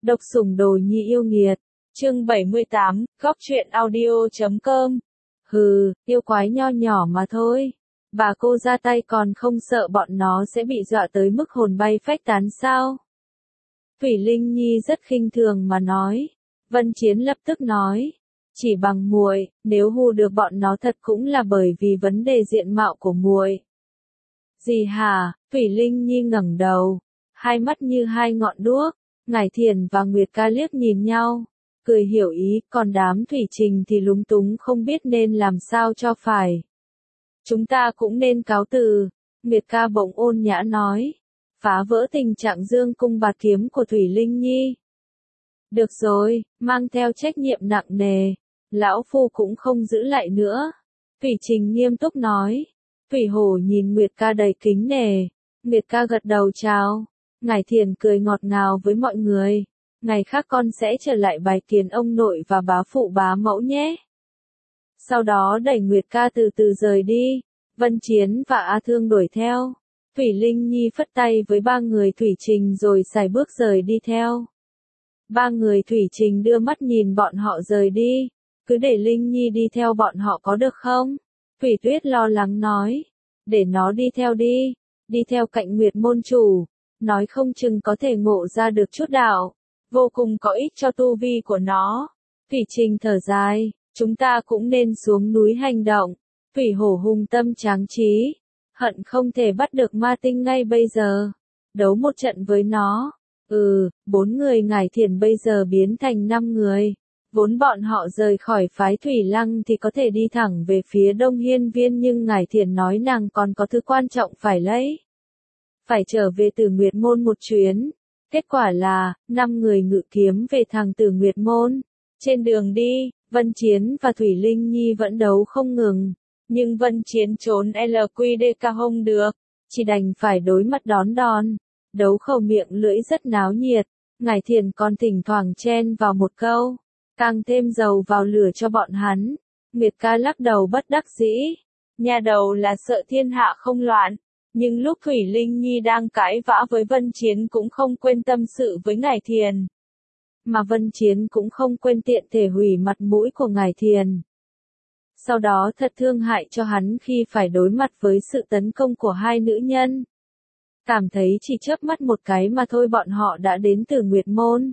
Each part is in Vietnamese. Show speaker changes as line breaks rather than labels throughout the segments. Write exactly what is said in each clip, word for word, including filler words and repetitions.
Độc sủng đồ nhi yêu nghiệt. Chương bảy mươi tám, góc truyện audio chấm com. Hừ, yêu quái nho nhỏ mà thôi. Bà cô ra tay còn không sợ bọn nó sẽ bị dọa tới mức hồn bay phách tán sao? Thủy Linh Nhi rất khinh thường mà nói. Vân Chiến lập tức nói. Chỉ bằng muội, nếu hù được bọn nó thật cũng là bởi vì vấn đề diện mạo của muội. Gì hả? Thủy Linh Nhi ngẩng đầu, hai mắt như hai ngọn đuốc. Ngải Thiền và Nguyệt Ca liếc nhìn nhau, cười hiểu ý, còn đám Thủy Trình thì lúng túng không biết nên làm sao cho phải. Chúng ta cũng nên cáo từ, Nguyệt Ca bỗng ôn nhã nói, phá vỡ tình trạng dương cung bạt kiếm của Thủy Linh Nhi. Được rồi, mang theo trách nhiệm nặng nề, lão phu cũng không giữ lại nữa. Thủy Trình nghiêm túc nói. Thủy Hổ nhìn Nguyệt Ca đầy kính nể, Nguyệt Ca gật đầu chào. Ngải Thiền cười ngọt ngào với mọi người. Ngày khác con sẽ trở lại bài kiến ông nội và bá phụ bá mẫu nhé. Sau đó đẩy Nguyệt Ca từ từ rời đi. Vân Chiến và A Thương đuổi theo. Thủy Linh Nhi phất tay với ba người Thủy Trình rồi sải bước rời đi theo. Ba người Thủy Trình đưa mắt nhìn bọn họ rời đi. Cứ để Linh Nhi đi theo bọn họ có được không? Thủy Tuyết lo lắng nói. Để nó đi theo đi. Đi theo cạnh Nguyệt môn chủ. Nói không chừng có thể ngộ ra được chút đạo, vô cùng có ích cho tu vi của nó. Thủy Trình thở dài, chúng ta cũng nên xuống núi hành động. Thủy Hổ hùng tâm tráng trí, hận không thể bắt được ma tinh ngay bây giờ, đấu một trận với nó. Ừ, bốn người Ngải Thiền bây giờ biến thành năm người. Vốn bọn họ rời khỏi phái Thủy Lăng thì có thể đi thẳng về phía Đông Hiên Viên, nhưng Ngải Thiền nói nàng còn có thứ quan trọng phải lấy. Phải trở về Tử Nguyệt Môn một chuyến. Kết quả là, năm người ngự kiếm về thẳng Tử Nguyệt Môn. Trên đường đi, Vân Chiến và Thủy Linh Nhi vẫn đấu không ngừng. Nhưng Vân Chiến trốn lờ quy đê ca không được. Chỉ đành phải đối mặt đón đòn. Đấu khẩu miệng lưỡi rất náo nhiệt. Ngải Thiền còn thỉnh thoảng chen vào một câu. Càng thêm dầu vào lửa cho bọn hắn. Nguyệt Ca lắc đầu bất đắc dĩ. Nhà đầu là sợ thiên hạ không loạn. Nhưng lúc Thủy Linh Nhi đang cãi vã với Vân Chiến cũng không quên tâm sự với Ngải Thiền. Mà Vân Chiến cũng không quên tiện thể hủy mặt mũi của Ngải Thiền. Sau đó thật thương hại cho hắn khi phải đối mặt với sự tấn công của hai nữ nhân. Cảm thấy chỉ chớp mắt một cái mà thôi bọn họ đã đến Tử Nguyệt Môn.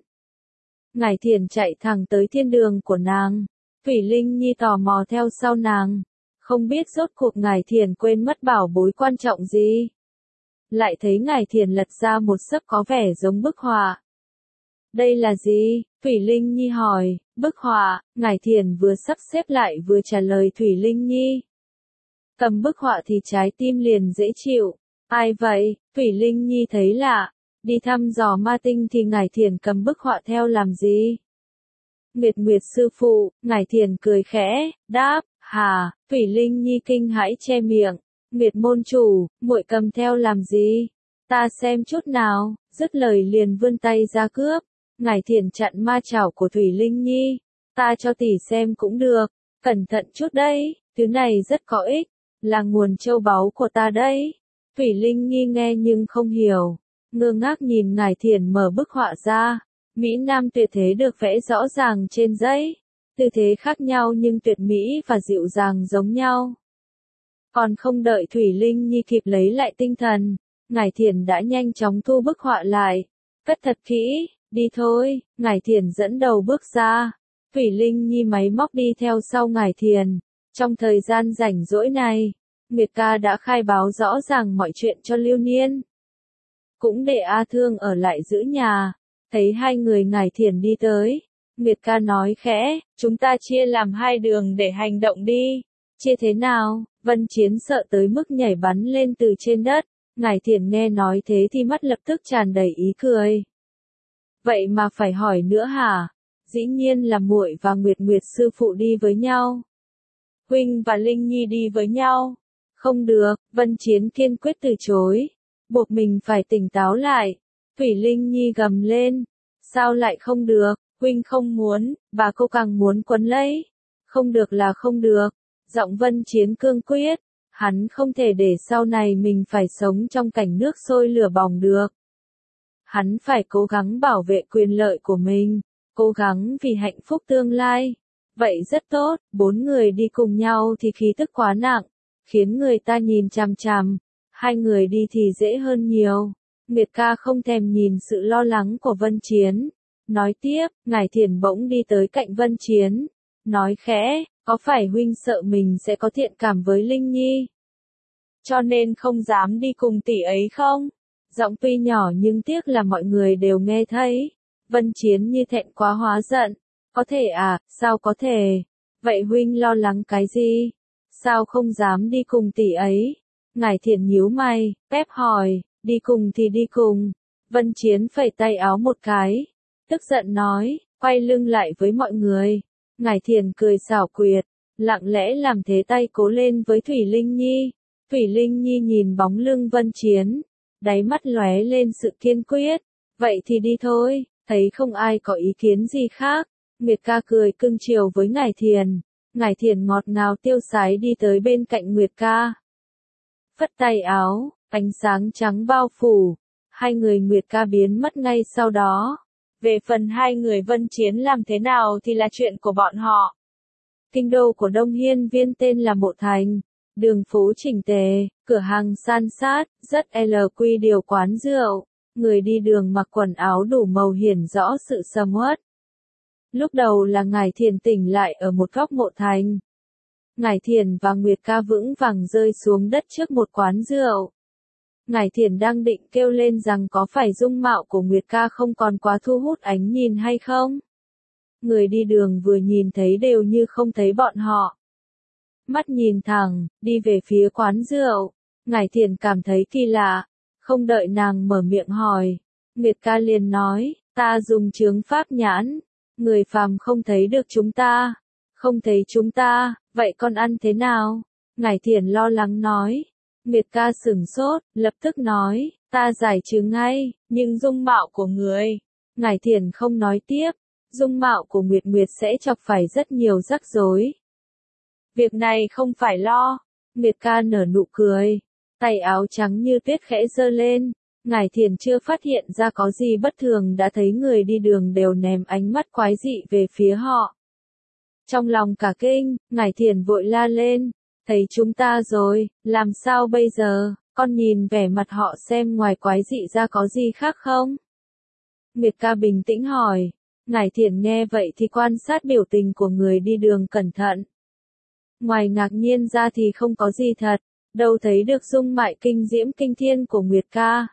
Ngải Thiền chạy thẳng tới thiên đường của nàng. Thủy Linh Nhi tò mò theo sau nàng. Không biết rốt cuộc Ngải Thiền quên mất bảo bối quan trọng gì. Lại thấy Ngải Thiền lật ra một xấp có vẻ giống bức họa. Đây là gì? Thủy Linh Nhi hỏi. Bức họa. Ngải Thiền vừa sắp xếp lại vừa trả lời Thủy Linh Nhi. Cầm bức họa thì trái tim liền dễ chịu. Ai vậy? Thủy Linh Nhi thấy lạ. Đi thăm dò ma tinh thì Ngải Thiền cầm bức họa theo làm gì? Nguyệt Nguyệt sư phụ. Ngải Thiền cười khẽ, đáp. Hà, Thủy Linh Nhi kinh hãi che miệng. Nguyệt môn chủ, muội cầm theo làm gì? Ta xem chút nào. Dứt lời liền vươn tay ra cướp. Ngải Thiền chặn ma chảo của Thủy Linh Nhi. Ta cho tỷ xem cũng được. Cẩn thận chút đấy, thứ này rất có ích. Là nguồn châu báu của ta đấy. Thủy Linh Nhi nghe nhưng không hiểu. Ngơ ngác nhìn Ngải Thiền mở bức họa ra. Mỹ Nam tuyệt thế được vẽ rõ ràng trên giấy. Tư thế khác nhau nhưng tuyệt mỹ và dịu dàng giống nhau. Còn không đợi Thủy Linh Nhi kịp lấy lại tinh thần, Ngải Thiền đã nhanh chóng thu bức họa lại. Cất thật kỹ, đi thôi. Ngải Thiền dẫn đầu bước ra. Thủy Linh Nhi máy móc đi theo sau Ngải Thiền. Trong thời gian rảnh rỗi này, Nguyệt Ca đã khai báo rõ ràng mọi chuyện cho Lưu Niên. Cũng để A Thương ở lại giữ nhà. Thấy hai người Ngải Thiền đi tới. Nguyệt Ca nói khẽ, chúng ta chia làm hai đường để hành động đi. Chia thế nào? Vân Chiến sợ tới mức nhảy bắn lên từ trên đất. Ngải Thiền nghe nói thế thì mắt lập tức tràn đầy ý cười. Vậy mà phải hỏi nữa hả? Dĩ nhiên là muội và Nguyệt Nguyệt sư phụ đi với nhau. Huynh và Linh Nhi đi với nhau. Không được, Vân Chiến kiên quyết từ chối. Buộc mình phải tỉnh táo lại. Thủy Linh Nhi gầm lên. Sao lại không được? Huynh không muốn, bà cô càng muốn quấn lấy. Không được là không được. Giọng Vân Chiến cương quyết. Hắn không thể để sau này mình phải sống trong cảnh nước sôi lửa bỏng được. Hắn phải cố gắng bảo vệ quyền lợi của mình, cố gắng vì hạnh phúc tương lai. Vậy rất tốt, bốn người đi cùng nhau thì khí tức quá nặng, khiến người ta nhìn chằm chằm. Hai người đi thì dễ hơn nhiều. Nguyệt ca không thèm nhìn sự lo lắng của Vân Chiến. Nói tiếp, Ngải Thiền bỗng đi tới cạnh Vân Chiến. Nói khẽ, có phải huynh sợ mình sẽ có thiện cảm với Linh Nhi? Cho nên không dám đi cùng tỷ ấy không? Giọng tuy nhỏ nhưng tiếc là mọi người đều nghe thấy. Vân Chiến như thẹn quá hóa giận. Có thể à, sao có thể? Vậy huynh lo lắng cái gì? Sao không dám đi cùng tỷ ấy? Ngải Thiền nhíu mày, Pep hỏi, đi cùng thì đi cùng. Vân Chiến phẩy tay áo một cái, tức giận nói, quay lưng lại với mọi người. Ngải Thiền cười xảo quyệt, lặng lẽ làm thế tay cố lên với Thủy Linh Nhi. Thủy Linh Nhi nhìn bóng lưng Vân Chiến, đáy mắt lóe lên sự kiên quyết. Vậy thì đi thôi, thấy không ai có ý kiến gì khác. Nguyệt ca cười cưng chiều với Ngải Thiền. Ngải Thiền ngọt ngào tiêu sái đi tới bên cạnh Nguyệt ca. Phất tay áo, ánh sáng trắng bao phủ. Hai người Nguyệt ca biến mất ngay sau đó. Về phần hai người Vân Chiến làm thế nào thì là chuyện của bọn họ. Kinh đô của Đông Hiên Viên tên là Mộ Thành. Đường phố chỉnh tề, cửa hàng san sát, rất lờ quy điều quán rượu. Người đi đường mặc quần áo đủ màu hiển rõ sự sầm uất. Lúc đầu là Ngải Thiền tỉnh lại ở một góc Mộ Thành. Ngải Thiền và Nguyệt ca vững vàng rơi xuống đất trước một quán rượu. Ngải Thiền đang định kêu lên rằng có phải dung mạo của Nguyệt ca không còn quá thu hút ánh nhìn hay không? Người đi đường vừa nhìn thấy đều như không thấy bọn họ. Mắt nhìn thẳng, đi về phía quán rượu. Ngải Thiền cảm thấy kỳ lạ, không đợi nàng mở miệng hỏi. Nguyệt ca liền nói, ta dùng chướng pháp nhãn, người phàm không thấy được chúng ta. Không thấy chúng ta, vậy con ăn thế nào? Ngải Thiền lo lắng nói. Nguyệt ca sửng sốt, lập tức nói, ta giải trừ ngay, nhưng dung mạo của người. Ngải Thiền không nói tiếp, dung mạo của Nguyệt Nguyệt sẽ chọc phải rất nhiều rắc rối. Việc này không phải lo. Nguyệt ca nở nụ cười, tay áo trắng như tuyết khẽ giơ lên. Ngải Thiền chưa phát hiện ra có gì bất thường đã thấy người đi đường đều ném ánh mắt quái dị về phía họ. Trong lòng cả kinh, Ngải Thiền vội la lên, thấy chúng ta rồi, làm sao bây giờ, con nhìn vẻ mặt họ xem ngoài quái dị ra có gì khác không? Nguyệt ca bình tĩnh hỏi. Ngải Thiền nghe vậy thì quan sát biểu tình của người đi đường cẩn thận. Ngoài ngạc nhiên ra thì không có gì thật, đâu thấy được dung mạo kinh diễm kinh thiên của Nguyệt ca.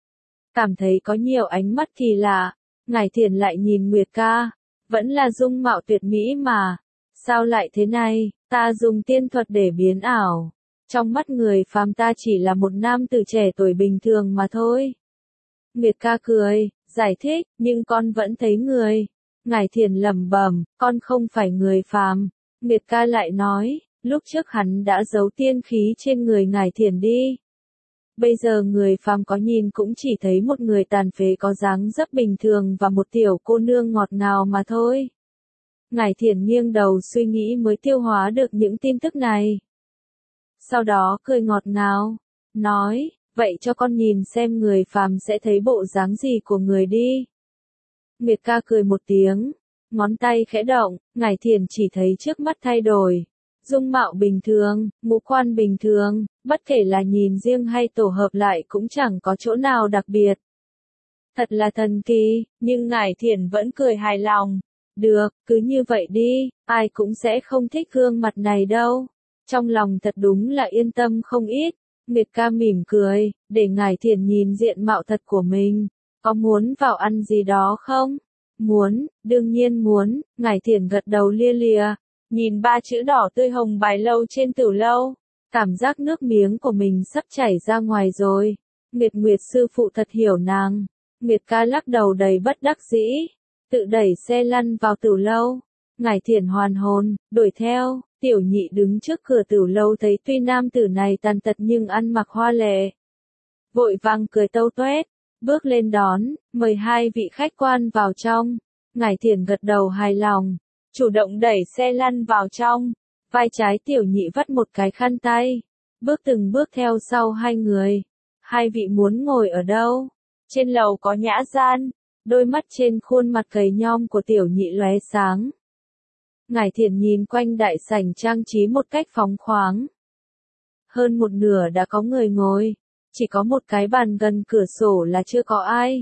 Cảm thấy có nhiều ánh mắt kỳ lạ, Ngải Thiền lại nhìn Nguyệt ca, vẫn là dung mạo tuyệt mỹ mà. Sao lại thế này, ta dùng tiên thuật để biến ảo. Trong mắt người phàm ta chỉ là một nam tử trẻ tuổi bình thường mà thôi. Nguyệt ca cười, giải thích, nhưng con vẫn thấy người. Ngải Thiền lẩm bẩm, con không phải người phàm. Nguyệt ca lại nói, lúc trước hắn đã giấu tiên khí trên người Ngải Thiền đi. Bây giờ người phàm có nhìn cũng chỉ thấy một người tàn phế có dáng dấp bình thường và một tiểu cô nương ngọt ngào mà thôi. Ngải Thiền nghiêng đầu suy nghĩ mới tiêu hóa được những tin tức này. Sau đó cười ngọt ngào, nói, vậy cho con nhìn xem người phàm sẽ thấy bộ dáng gì của người đi. Nguyệt ca cười một tiếng, ngón tay khẽ động, Ngải Thiền chỉ thấy trước mắt thay đổi. Dung mạo bình thường, ngũ quan bình thường, bất kể là nhìn riêng hay tổ hợp lại cũng chẳng có chỗ nào đặc biệt. Thật là thần kỳ, nhưng Ngải Thiền vẫn cười hài lòng. Được, cứ như vậy đi, ai cũng sẽ không thích gương mặt này đâu. Trong lòng thật đúng là yên tâm không ít. Nguyệt ca mỉm cười, để Ngải Thiền nhìn diện mạo thật của mình. Có muốn vào ăn gì đó không? Muốn, đương nhiên muốn. Ngải Thiền gật đầu lia lịa, nhìn ba chữ đỏ tươi hồng bài lâu trên tửu lâu. Cảm giác nước miếng của mình sắp chảy ra ngoài rồi. Nguyệt Nguyệt sư phụ thật hiểu nàng. Nguyệt ca lắc đầu đầy bất đắc dĩ, tự đẩy xe lăn vào tửu lâu. Ngải Thiền hoàn hồn, đuổi theo. Tiểu nhị đứng trước cửa tửu lâu thấy tuy nam tử này tàn tật nhưng ăn mặc hoa lệ. Vội vàng cười tâu tuét, bước lên đón, mời hai vị khách quan vào trong. Ngải Thiền gật đầu hài lòng, chủ động đẩy xe lăn vào trong. Vai trái tiểu nhị vắt một cái khăn tay, bước từng bước theo sau hai người. Hai vị muốn ngồi ở đâu? Trên lầu có nhã gian, đôi mắt trên khuôn mặt gầy nhom của tiểu nhị lóe sáng. Ngải Thiền nhìn quanh đại sảnh trang trí một cách phóng khoáng. Hơn một nửa đã có người ngồi, chỉ có một cái bàn gần cửa sổ là chưa có ai.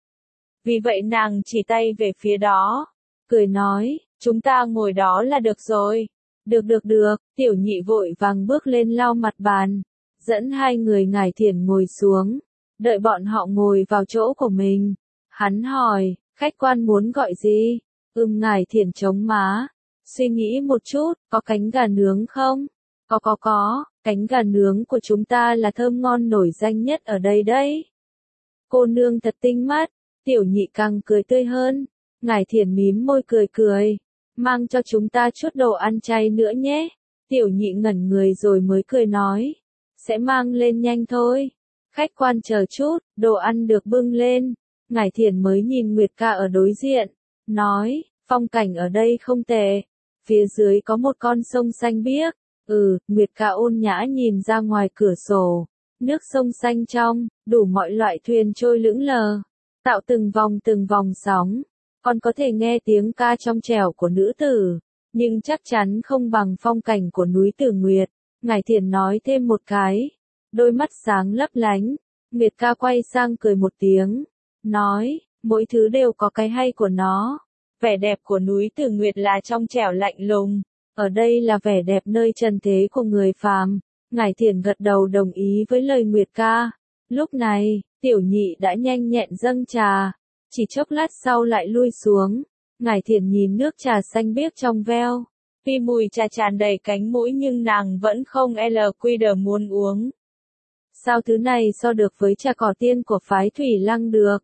Vì vậy nàng chỉ tay về phía đó, cười nói, chúng ta ngồi đó là được rồi. Được được được, tiểu nhị vội vàng bước lên lau mặt bàn, dẫn hai người Ngải Thiền ngồi xuống, đợi bọn họ ngồi vào chỗ của mình. Hắn hỏi, khách quan muốn gọi gì? Ừm Ngải Thiền chống má, suy nghĩ một chút, có cánh gà nướng không? Có có có, cánh gà nướng của chúng ta là thơm ngon nổi danh nhất ở đây đấy. Cô nương thật tinh mắt, tiểu nhị càng cười tươi hơn. Ngải Thiền mím môi cười cười, mang cho chúng ta chút đồ ăn chay nữa nhé. Tiểu nhị ngẩn người rồi mới cười nói, sẽ mang lên nhanh thôi. Khách quan chờ chút, đồ ăn được bưng lên. Ngải Thiền mới nhìn Nguyệt Ca ở đối diện, nói, phong cảnh ở đây không tệ. Phía dưới có một con sông xanh biếc. Ừ, Nguyệt Ca ôn nhã nhìn ra ngoài cửa sổ. Nước sông xanh trong, đủ mọi loại thuyền trôi lững lờ, tạo từng vòng từng vòng sóng. Còn có thể nghe tiếng ca trong trẻo của nữ tử, nhưng chắc chắn không bằng phong cảnh của núi Tử Nguyệt. Ngải Thiền nói thêm một cái, đôi mắt sáng lấp lánh. Nguyệt Ca quay sang cười một tiếng, nói, mỗi thứ đều có cái hay của nó. Vẻ đẹp của núi Tử Nguyệt là trong trẻo lạnh lùng, ở đây là vẻ đẹp nơi trần thế của người phàm. Ngải Thiền gật đầu đồng ý với lời Nguyệt Ca. Lúc này, tiểu nhị đã nhanh nhẹn dâng trà, chỉ chốc lát sau lại lui xuống. Ngải Thiền nhìn nước trà xanh biếc trong veo, tuy mùi trà tràn đầy cánh mũi nhưng nàng vẫn không lờ quy đờ muốn uống. Sao thứ này so được với trà cỏ tiên của phái Thủy Lăng được?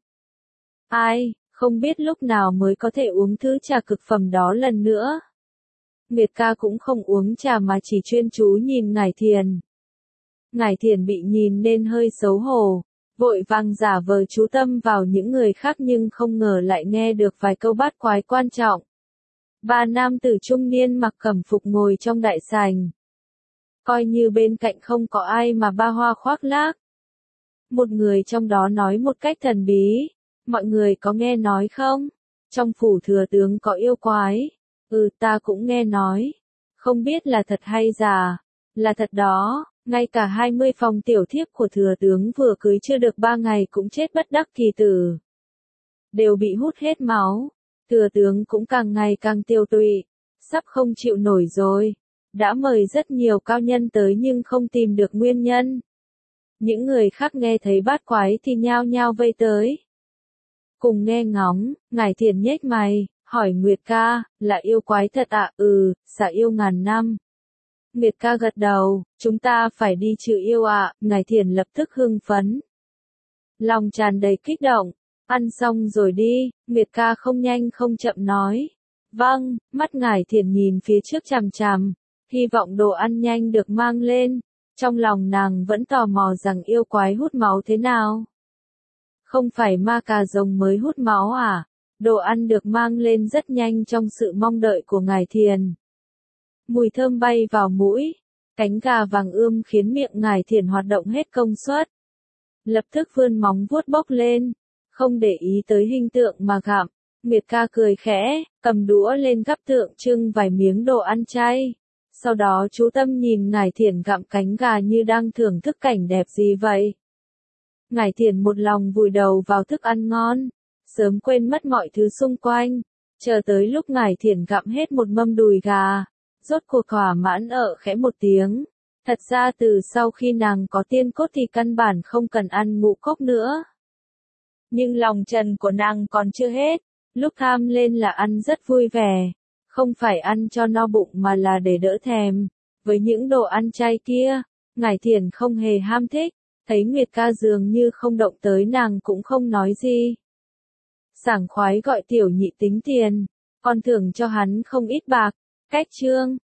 Ai, không biết lúc nào mới có thể uống thứ trà cực phẩm đó lần nữa. Nguyệt Ca cũng không uống trà mà chỉ chuyên chú nhìn Ngải Thiền. Ngải Thiền bị nhìn nên hơi xấu hổ, vội vàng giả vờ chú tâm vào những người khác nhưng không ngờ lại nghe được vài câu bát quái quan trọng. Ba nam tử trung niên mặc cẩm phục ngồi trong đại sảnh. Coi như bên cạnh không có ai mà ba hoa khoác lác. Một người trong đó nói một cách thần bí, mọi người có nghe nói không? Trong phủ thừa tướng có yêu quái. Ừ, ta cũng nghe nói. Không biết là thật hay giả. Là thật đó, ngay cả hai mươi phòng tiểu thiếp của thừa tướng vừa cưới chưa được ba ngày cũng chết bất đắc kỳ tử. Đều bị hút hết máu. Thừa tướng cũng càng ngày càng tiêu tụy, sắp không chịu nổi rồi. Đã mời rất nhiều cao nhân tới nhưng không tìm được nguyên nhân. Những người khác nghe thấy bát quái thì nhao nhao vây tới. Cùng nghe ngóng, Ngải Thiền nhếch mày, hỏi Nguyệt Ca, là yêu quái thật ạ? À? Ừ, xả yêu ngàn năm. Nguyệt Ca gật đầu, chúng ta phải đi trừ yêu ạ. À? Ngải Thiền lập tức hưng phấn, lòng tràn đầy kích động. Ăn xong rồi đi, Nguyệt Ca không nhanh không chậm nói. Vâng, mắt Ngải Thiền nhìn phía trước chằm chằm, hy vọng đồ ăn nhanh được mang lên. Trong lòng nàng vẫn tò mò rằng yêu quái hút máu thế nào. Không phải ma cà rồng mới hút máu à? Đồ ăn được mang lên rất nhanh trong sự mong đợi của Ngải Thiền. Mùi thơm bay vào mũi, cánh gà vàng ươm khiến miệng Ngải Thiền hoạt động hết công suất. Lập tức vươn móng vuốt bốc lên, không để ý tới hình tượng mà gặm. Nguyệt Ca cười khẽ, cầm đũa lên gắp tượng trưng vài miếng đồ ăn chay. Sau đó chú tâm nhìn Ngải Thiền gặm cánh gà như đang thưởng thức cảnh đẹp gì vậy. Ngải Thiền một lòng vùi đầu vào thức ăn ngon, sớm quên mất mọi thứ xung quanh. Chờ tới lúc Ngải Thiền gặm hết một mâm đùi gà, rốt cuộc thỏa mãn ợ khẽ một tiếng. Thật ra từ sau khi nàng có tiên cốt thì căn bản không cần ăn ngũ cốc nữa. Nhưng lòng trần của nàng còn chưa hết, lúc tham lên là ăn rất vui vẻ. Không phải ăn cho no bụng mà là để đỡ thèm. Với những đồ ăn chay kia, Ngải Thiền không hề ham thích, thấy Nguyệt Ca dường như không động tới nàng cũng không nói gì. Sảng khoái gọi tiểu nhị tính tiền, còn thưởng cho hắn không ít bạc. Cách chương